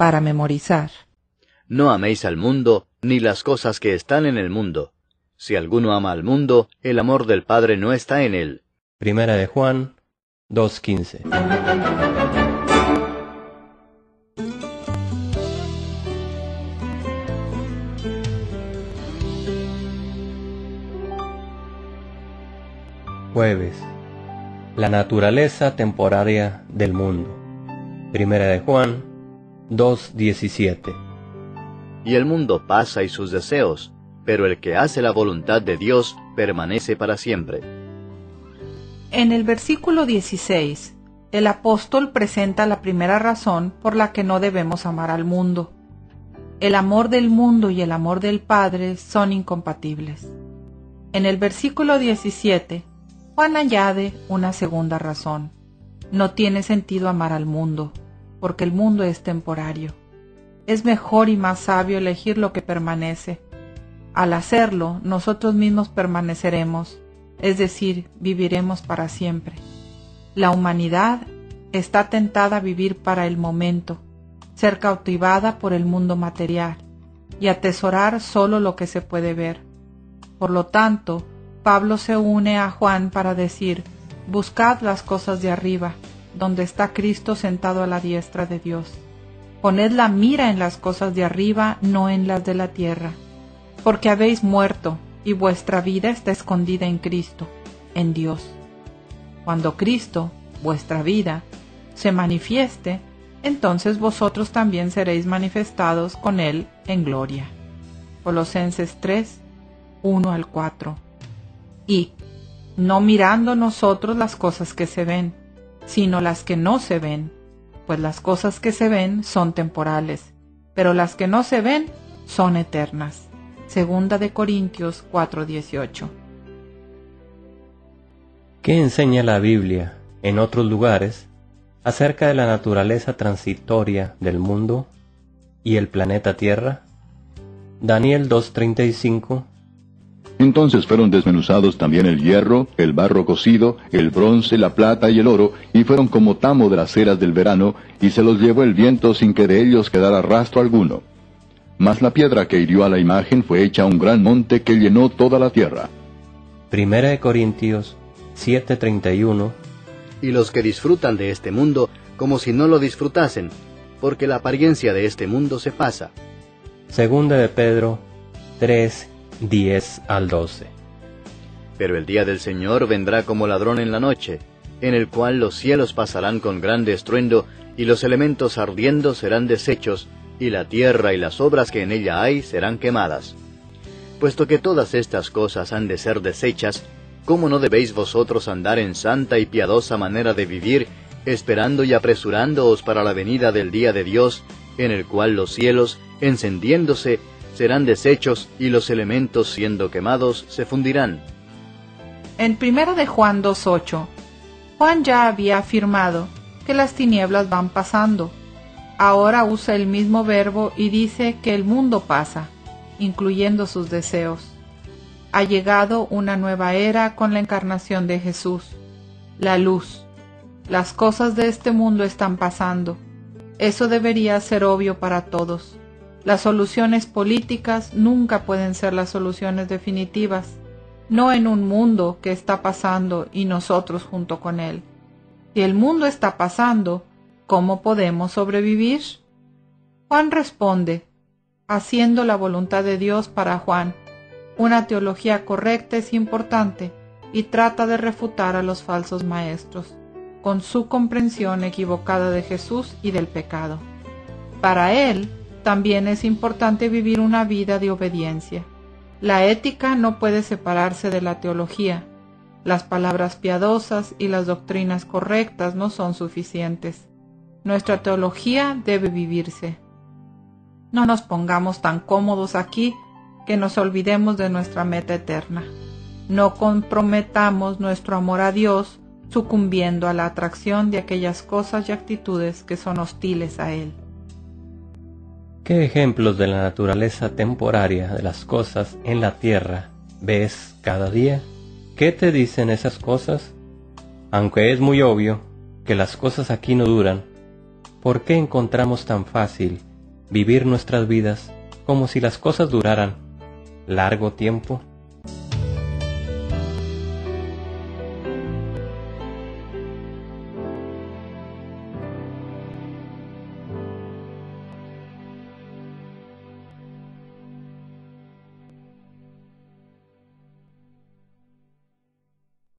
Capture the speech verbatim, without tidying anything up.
para memorizar. No améis al mundo, ni las cosas que están en el mundo. Si alguno ama al mundo, el amor del Padre no está en él. Primera de Juan dos quince. Jueves. La naturaleza temporaria del mundo. Primera de Juan dos diecisiete. Y el mundo pasa y sus deseos, pero el que hace la voluntad de Dios permanece para siempre. En el versículo dieciséis, el apóstol presenta la primera razón por la que no debemos amar al mundo. El amor del mundo y el amor del Padre son incompatibles. En el versículo diecisiete, Juan añade una segunda razón. No tiene sentido amar al mundo, porque el mundo es temporario. Es mejor y más sabio elegir lo que permanece. Al hacerlo, nosotros mismos permaneceremos, es decir, viviremos para siempre. La humanidad está tentada a vivir para el momento, ser cautivada por el mundo material y atesorar solo lo que se puede ver. Por lo tanto, Pablo se une a Juan para decir: buscad las cosas de arriba, donde está Cristo sentado a la diestra de Dios. Poned la mira en las cosas de arriba, no en las de la tierra, porque habéis muerto, y vuestra vida está escondida en Cristo, en Dios. Cuando Cristo, vuestra vida, se manifieste, entonces vosotros también seréis manifestados con Él en gloria. Colosenses tres, uno al cuatro. Y, no mirando nosotros las cosas que se ven, sino las que no se ven, pues las cosas que se ven son temporales, pero las que no se ven son eternas. Segunda de Corintios cuatro dieciocho. ¿Qué enseña la Biblia en otros lugares acerca de la naturaleza transitoria del mundo y el planeta Tierra? Daniel dos treinta y cinco. Entonces fueron desmenuzados también el hierro, el barro cocido, el bronce, la plata y el oro, y fueron como tamo de las eras del verano, y se los llevó el viento sin que de ellos quedara rastro alguno. Mas la piedra que hirió a la imagen fue hecha un gran monte que llenó toda la tierra. Primera de Corintios siete treinta y uno. Y los que disfrutan de este mundo, como si no lo disfrutasen, porque la apariencia de este mundo se pasa. Segunda de Pedro tres diez al doce. Pero el día del Señor vendrá como ladrón en la noche, en el cual los cielos pasarán con grande estruendo, y los elementos ardiendo serán deshechos, y la tierra y las obras que en ella hay serán quemadas. Puesto que todas estas cosas han de ser deshechas, ¿cómo no debéis vosotros andar en santa y piadosa manera de vivir, esperando y apresurándoos para la venida del día de Dios, en el cual los cielos, encendiéndose, serán deshechos, y los elementos siendo quemados se fundirán? En primera de Juan dos ocho, Juan ya había afirmado que las tinieblas van pasando. Ahora usa el mismo verbo y dice que el mundo pasa, incluyendo sus deseos. Ha llegado una nueva era con la encarnación de Jesús, la luz. Las cosas de este mundo están pasando. Eso debería ser obvio para todos. Las soluciones políticas nunca pueden ser las soluciones definitivas, no en un mundo que está pasando y nosotros junto con él. Si el mundo está pasando, ¿cómo podemos sobrevivir? Juan responde, haciendo la voluntad de Dios para Juan. Una teología correcta es importante y trata de refutar a los falsos maestros, con su comprensión equivocada de Jesús y del pecado. Para él, también es importante vivir una vida de obediencia. La ética no puede separarse de la teología. Las palabras piadosas y las doctrinas correctas no son suficientes. Nuestra teología debe vivirse. No nos pongamos tan cómodos aquí que nos olvidemos de nuestra meta eterna. No comprometamos nuestro amor a Dios sucumbiendo a la atracción de aquellas cosas y actitudes que son hostiles a Él. ¿Qué ejemplos de la naturaleza temporaria de las cosas en la tierra ves cada día? ¿Qué te dicen esas cosas? Aunque es muy obvio que las cosas aquí no duran, ¿por qué encontramos tan fácil vivir nuestras vidas como si las cosas duraran largo tiempo